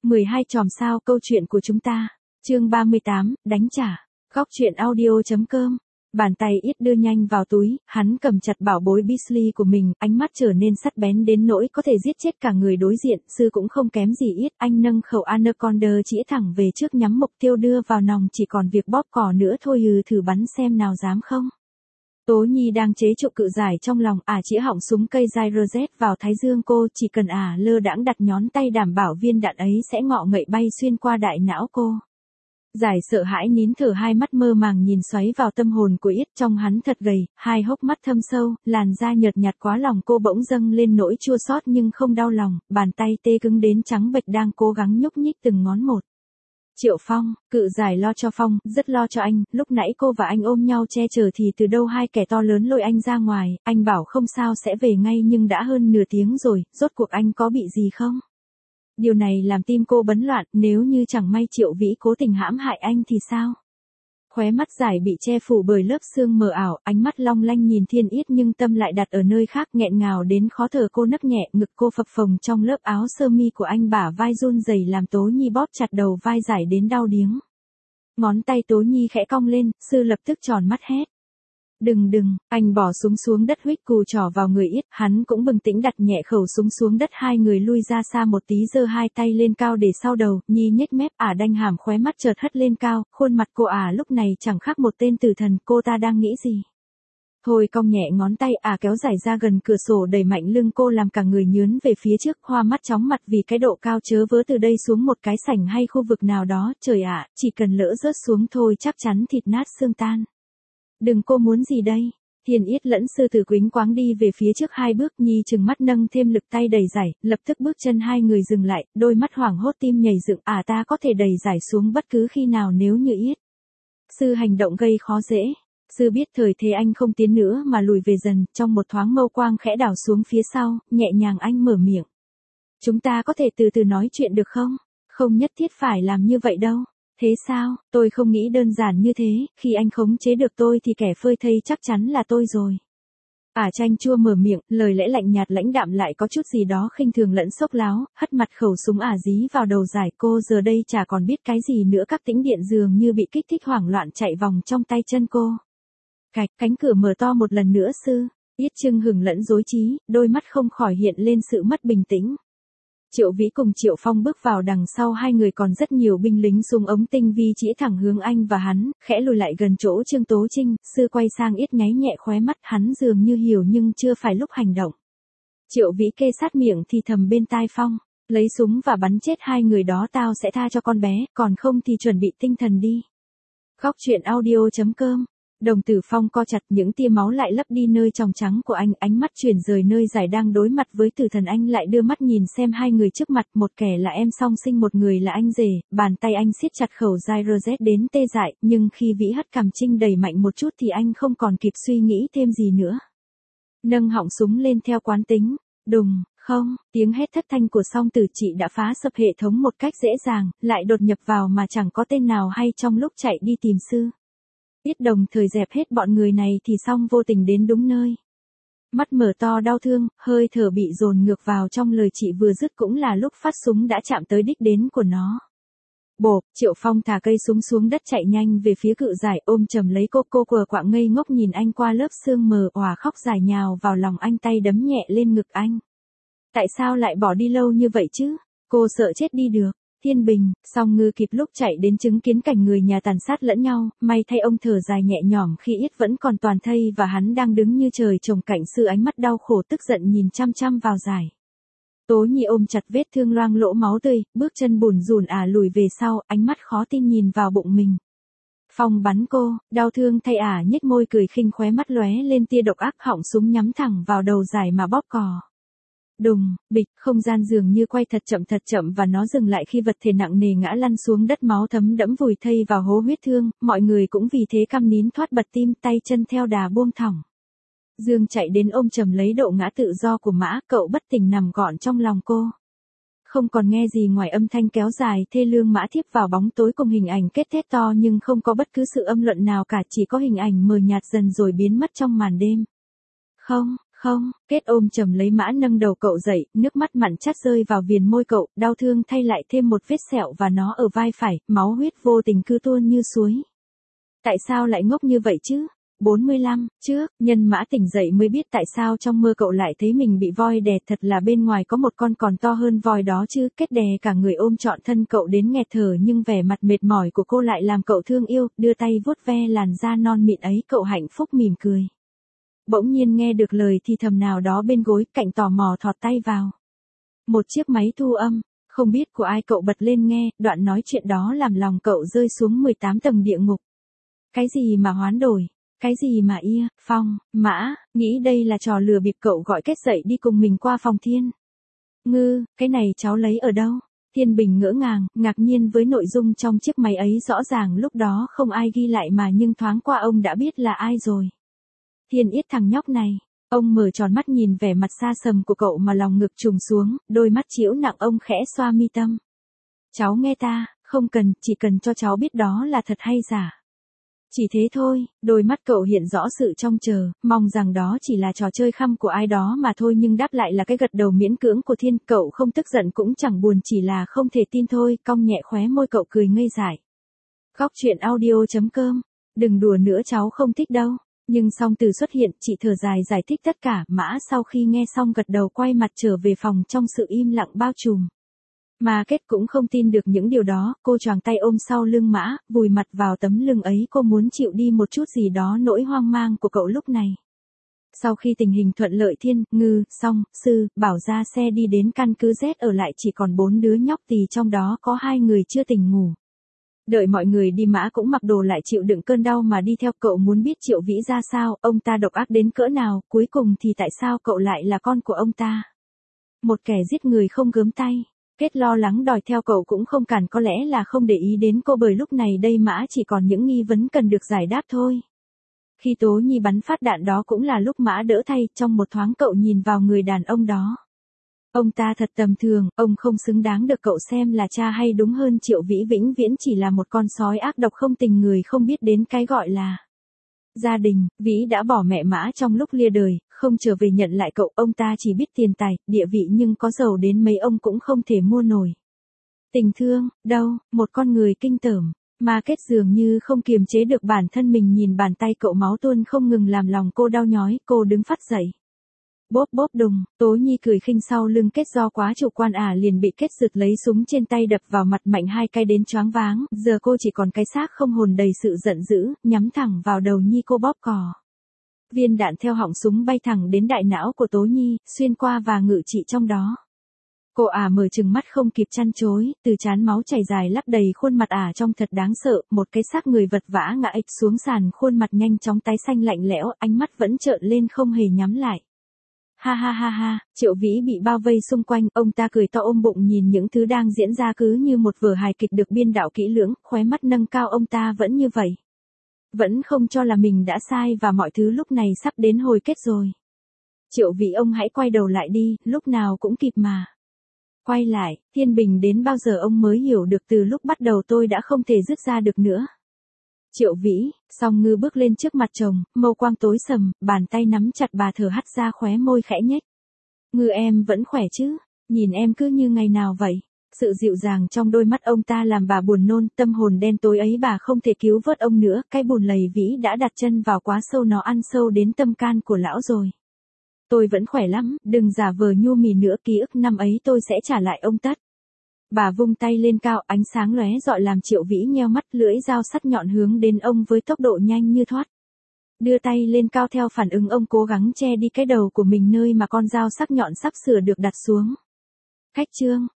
12 chòm sao câu chuyện của chúng ta. Chương 38, đánh trả. Góc truyện audio.com. Bàn tay ít đưa nhanh vào túi, hắn cầm chặt bảo bối Beasley của mình, ánh mắt trở nên sắc bén đến nỗi có thể giết chết cả người đối diện, sư cũng không kém gì ít, anh nâng khẩu Anaconda chĩa thẳng về trước nhắm mục tiêu đưa vào nòng, chỉ còn việc bóp cò nữa thôi, thử bắn xem nào dám không. Tố Nhi đang chế trụ cự giải trong lòng, chĩa họng súng cây dai rosette vào thái dương cô, chỉ cần lơ đãng đặt nhón tay đảm bảo viên đạn ấy sẽ ngọ ngậy bay xuyên qua đại não cô. Giải sợ hãi nín thở, hai mắt mơ màng nhìn xoáy vào tâm hồn của Yết, trong hắn thật gầy, hai hốc mắt thâm sâu, làn da nhợt nhạt quá lòng cô bỗng dâng lên nỗi chua xót nhưng không đau lòng, bàn tay tê cứng đến trắng bệch đang cố gắng nhúc nhích từng ngón một. Triệu Phong, cự giải lo cho Phong, rất lo cho anh, lúc nãy cô và anh ôm nhau che chở thì từ đâu hai kẻ to lớn lôi anh ra ngoài, anh bảo không sao sẽ về ngay nhưng đã hơn nửa tiếng rồi, rốt cuộc anh có bị gì không? Điều này làm tim cô bấn loạn, nếu như chẳng may Triệu Vĩ cố tình hãm hại anh thì sao? Khóe mắt Giải bị che phủ bởi lớp sương mờ ảo, ánh mắt long lanh nhìn Thiên Yết nhưng tâm lại đặt ở nơi khác, nghẹn ngào đến khó thở, cô nấc nhẹ, ngực cô phập phồng trong lớp áo sơ mi của anh, bả vai run rẩy làm Tố Nhi bóp chặt đầu vai Giải đến đau điếng. Ngón tay Tố Nhi khẽ cong lên, sư lập tức tròn mắt hét. Đừng, anh bỏ súng xuống đất, huých cù trỏ vào người Yết, hắn cũng bừng tỉnh đặt nhẹ khẩu súng xuống đất, hai người lui ra xa một tí, giơ hai tay lên cao để sau đầu, Nhi nhếch mép, đanh hàm, khóe mắt chợt hất lên cao, khuôn mặt cô lúc này chẳng khác một tên tử thần, cô ta đang nghĩ gì? Thôi cong nhẹ ngón tay, kéo Giải ra gần cửa sổ, đẩy mạnh lưng cô làm cả người nhướn về phía trước, hoa mắt chóng mặt vì cái độ cao, chớ vớ từ đây xuống một cái sảnh hay khu vực nào đó, trời ạ, chỉ cần lỡ rớt xuống thôi chắc chắn thịt nát xương tan. Đừng, cô muốn gì đây? Thiên Yết lẫn sư tử quýnh quáng đi về phía trước hai bước, Nhi chừng mắt nâng thêm lực tay đẩy Giải, lập tức bước chân hai người dừng lại, đôi mắt hoảng hốt, tim nhảy dựng, ta có thể đẩy Giải xuống bất cứ khi nào nếu như Yết. Sư hành động gây khó dễ. Sư biết thời thế anh không tiến nữa mà lùi về dần, trong một thoáng mâu quang khẽ đảo xuống phía sau, nhẹ nhàng anh mở miệng. Chúng ta có thể từ từ nói chuyện được không? Không nhất thiết phải làm như vậy đâu. Thế sao, tôi không nghĩ đơn giản như thế, khi anh khống chế được tôi thì kẻ phơi thây chắc chắn là tôi rồi. Chanh chua mở miệng, lời lẽ lạnh nhạt lãnh đạm lại có chút gì đó khinh thường lẫn sốc láo, hất mặt khẩu súng dí vào đầu Giải, cô giờ đây chả còn biết cái gì nữa, các tĩnh điện dường như bị kích thích hoảng loạn chạy vòng trong tay chân cô. Cạch, cánh cửa mở to một lần nữa, sư. Yết chưng hừng lẫn rối trí, đôi mắt không khỏi hiện lên sự mất bình tĩnh. Triệu Vĩ cùng Triệu Phong bước vào, đằng sau hai người còn rất nhiều binh lính súng ống tinh vi chĩa thẳng hướng anh và hắn, khẽ lùi lại gần chỗ Trương Tố Trinh, sư quay sang Yết nháy nhẹ khóe mắt, hắn dường như hiểu nhưng chưa phải lúc hành động. Triệu Vĩ kê sát miệng thì thầm bên tai Phong, lấy súng và bắn chết hai người đó tao sẽ tha cho con bé, còn không thì chuẩn bị tinh thần đi. Góc truyện audio.com. Đồng tử Phong co chặt, những tia máu lại lấp đi nơi tròng trắng của anh, ánh mắt chuyển rời nơi Giải đang đối mặt với tử thần, anh lại đưa mắt nhìn xem hai người trước mặt, một kẻ là em song sinh, một người là anh rể, bàn tay anh siết chặt khẩu dai rosette đến tê dại, nhưng khi Vĩ hất cằm Trinh đẩy mạnh một chút thì anh không còn kịp suy nghĩ thêm gì nữa. Nâng họng súng lên theo quán tính, đùng, không, tiếng hét thất thanh của song tử chị đã phá sập hệ thống một cách dễ dàng, lại đột nhập vào mà chẳng có tên nào hay trong lúc chạy đi tìm sư. Biết đồng thời dẹp hết bọn người này thì xong vô tình đến đúng nơi. Mắt mở to đau thương, hơi thở bị dồn ngược vào trong lời chị vừa dứt, cũng là lúc phát súng đã chạm tới đích đến của nó. Bộp, Triệu Phong thả cây súng xuống đất chạy nhanh về phía cự Giải, ôm chầm lấy cô quờ quạng ngây ngốc nhìn anh qua lớp sương mờ, òa khóc Giải nhào vào lòng anh, tay đấm nhẹ lên ngực anh. Tại sao lại bỏ đi lâu như vậy chứ? Cô sợ chết đi được. Thiên Bình, Song Ngư kịp lúc chạy đến chứng kiến cảnh người nhà tàn sát lẫn nhau, may thay ông thở dài nhẹ nhõm khi Yết vẫn còn toàn thây và hắn đang đứng như trời trồng cạnh sư, ánh mắt đau khổ tức giận nhìn chăm chăm vào Giải. Tố Nhi ôm chặt vết thương loang lỗ máu tươi, bước chân bủn rủn lùi về sau, ánh mắt khó tin nhìn vào bụng mình. Phong bắn cô, đau thương thay nhếch môi cười khinh, khóe mắt lóe lên tia độc ác, họng súng nhắm thẳng vào đầu Giải mà bóp cò. Đùng, bịch, không gian dường như quay thật chậm và nó dừng lại khi vật thể nặng nề ngã lăn xuống đất, máu thấm đẫm vùi thây vào hố huyết thương, mọi người cũng vì thế căm nín thoát bật tim, tay chân theo đà buông thõng. Dương chạy đến ôm chầm lấy độ ngã tự do của Mã, cậu bất tỉnh nằm gọn trong lòng cô. Không còn nghe gì ngoài âm thanh kéo dài thê lương Mã thiếp vào bóng tối cùng hình ảnh kết thét to, nhưng không có bất cứ sự âm luận nào cả, chỉ có hình ảnh mờ nhạt dần rồi biến mất trong màn đêm. Không, Không, Kết ôm chầm lấy Mã nâng đầu cậu dậy, nước mắt mặn chát rơi vào viền môi cậu, đau thương thay lại thêm một vết sẹo và nó ở vai phải, máu huyết vô tình cứ tuôn như suối. Tại sao lại ngốc như vậy chứ? 45, trước, Nhân Mã tỉnh dậy mới biết tại sao trong mơ cậu lại thấy mình bị voi đè, thật là bên ngoài có một con còn to hơn voi đó chứ. Kết đè cả người ôm trọn thân cậu đến nghẹt thở, nhưng vẻ mặt mệt mỏi của cô lại làm cậu thương yêu, đưa tay vuốt ve làn da non mịn ấy, cậu hạnh phúc mỉm cười. Bỗng nhiên nghe được lời thì thầm nào đó bên gối, cạnh tò mò thọt tay vào. Một chiếc máy thu âm, không biết của ai, cậu bật lên nghe, đoạn nói chuyện đó làm lòng cậu rơi xuống 18 tầng địa ngục. Cái gì mà hoán đổi? Cái gì mà Phong, Mã, nghĩ đây là trò lừa bịp, cậu gọi Kết dậy đi cùng mình qua phòng Thiên. Ngư, cái này cháu lấy ở đâu? Thiên Bình ngỡ ngàng, ngạc nhiên với nội dung trong chiếc máy ấy, rõ ràng lúc đó không ai ghi lại mà nhưng thoáng qua ông đã biết là ai rồi. Thiên Yết, thằng nhóc này. Ông mở tròn mắt nhìn vẻ mặt xa sầm của cậu mà lòng ngực trùng xuống, đôi mắt trĩu nặng, ông khẽ xoa mi tâm. Cháu nghe ta, không cần, chỉ cần cho cháu biết đó là thật hay giả. Chỉ thế thôi, đôi mắt cậu hiện rõ sự trông chờ, mong rằng đó chỉ là trò chơi khăm của ai đó mà thôi, nhưng đáp lại là cái gật đầu miễn cưỡng của Thiên. Cậu không tức giận cũng chẳng buồn, chỉ là không thể tin thôi, cong nhẹ khóe môi, cậu cười ngây dại. Góc truyện audio.com. Đừng đùa nữa, cháu không thích đâu. Nhưng Song Từ xuất hiện, chị thở dài giải thích tất cả. Mã sau khi nghe xong gật đầu, quay mặt trở về phòng trong sự im lặng bao trùm. Mà Kết cũng không tin được những điều đó, cô choàng tay ôm sau lưng Mã, vùi mặt vào tấm lưng ấy, cô muốn chịu đi một chút gì đó nỗi hoang mang của cậu lúc này. Sau khi tình hình thuận lợi, Thiên, Ngư, Song, Sư, Bảo ra xe đi đến căn cứ Z, ở lại chỉ còn 4 đứa nhóc tì, trong đó có 2 người chưa tỉnh ngủ. Đợi mọi người đi, Mã cũng mặc đồ lại chịu đựng cơn đau mà đi theo. Cậu muốn biết Triệu Vĩ ra sao, ông ta độc ác đến cỡ nào, cuối cùng thì tại sao cậu lại là con của ông ta. Một kẻ giết người không gớm tay. Kết lo lắng đòi theo cậu cũng không cản, có lẽ là không để ý đến cô, bởi lúc này đây Mã chỉ còn những nghi vấn cần được giải đáp thôi. Khi Tố Nhi bắn phát đạn đó cũng là lúc Mã đỡ thay, trong một thoáng cậu nhìn vào người đàn ông đó. Ông ta thật tầm thường, ông không xứng đáng được cậu xem là cha, hay đúng hơn Triệu Vĩ vĩnh viễn chỉ là một con sói ác độc không tình người, không biết đến cái gọi là gia đình. Vĩ đã bỏ mẹ Mã trong lúc lia đời, không trở về nhận lại cậu. Ông ta chỉ biết tiền tài, địa vị, nhưng có giàu đến mấy ông cũng không thể mua nổi tình thương, đâu, một con người kinh tởm. Mà Kết dường như không kiềm chế được bản thân mình, nhìn bàn tay cậu máu tuôn không ngừng làm lòng cô đau nhói, cô đứng phắt dậy. Bốp bốp đùng, Tố Nhi cười khinh sau lưng Kết, do quá chủ quan liền bị Kết giật lấy súng trên tay đập vào mặt mạnh 2 cái đến choáng váng, giờ cô chỉ còn cái xác không hồn đầy sự giận dữ, nhắm thẳng vào đầu Nhi, cô bóp cò. Viên đạn theo họng súng bay thẳng đến đại não của Tố Nhi, xuyên qua và ngự trị trong đó. Cô mở trừng mắt không kịp chăn chối, từ trán máu chảy dài lấp đầy khuôn mặt trông thật đáng sợ, một cái xác người vật vã ngã ịch xuống sàn, khuôn mặt nhanh chóng tái xanh lạnh lẽo, ánh mắt vẫn trợn lên không hề nhắm lại. Ha ha ha ha, Triệu Vĩ bị bao vây xung quanh, ông ta cười to ôm bụng nhìn những thứ đang diễn ra cứ như một vở hài kịch được biên đạo kỹ lưỡng, khóe mắt nâng cao, ông ta vẫn như vậy. Vẫn không cho là mình đã sai và mọi thứ lúc này sắp đến hồi kết rồi. Triệu Vĩ, ông hãy quay đầu lại đi, lúc nào cũng kịp mà. Quay lại, Thiên Bình đến bao giờ ông mới hiểu được, từ lúc bắt đầu tôi đã không thể dứt ra được nữa. Triệu Vĩ, Song Ngư bước lên trước mặt chồng, mâu quang tối sầm, bàn tay nắm chặt bà, thở hắt ra, khóe môi khẽ nhếch. Ngư, em vẫn khỏe chứ? Nhìn em cứ như ngày nào vậy. Sự dịu dàng trong đôi mắt ông ta làm bà buồn nôn, tâm hồn đen tối ấy bà không thể cứu vớt ông nữa, cái bùn lầy Vĩ đã đặt chân vào quá sâu, nó ăn sâu đến tâm can của lão rồi. Tôi vẫn khỏe lắm, đừng giả vờ nhu mì nữa, ký ức năm ấy tôi sẽ trả lại ông tất. Bà vung tay lên cao, ánh sáng lóe rọi làm Triệu Vĩ nheo mắt, lưỡi dao sắc nhọn hướng đến ông với tốc độ nhanh như thoát. Đưa tay lên cao theo phản ứng, ông cố gắng che đi cái đầu của mình nơi mà con dao sắc nhọn sắp sửa được đặt xuống. Khách trương,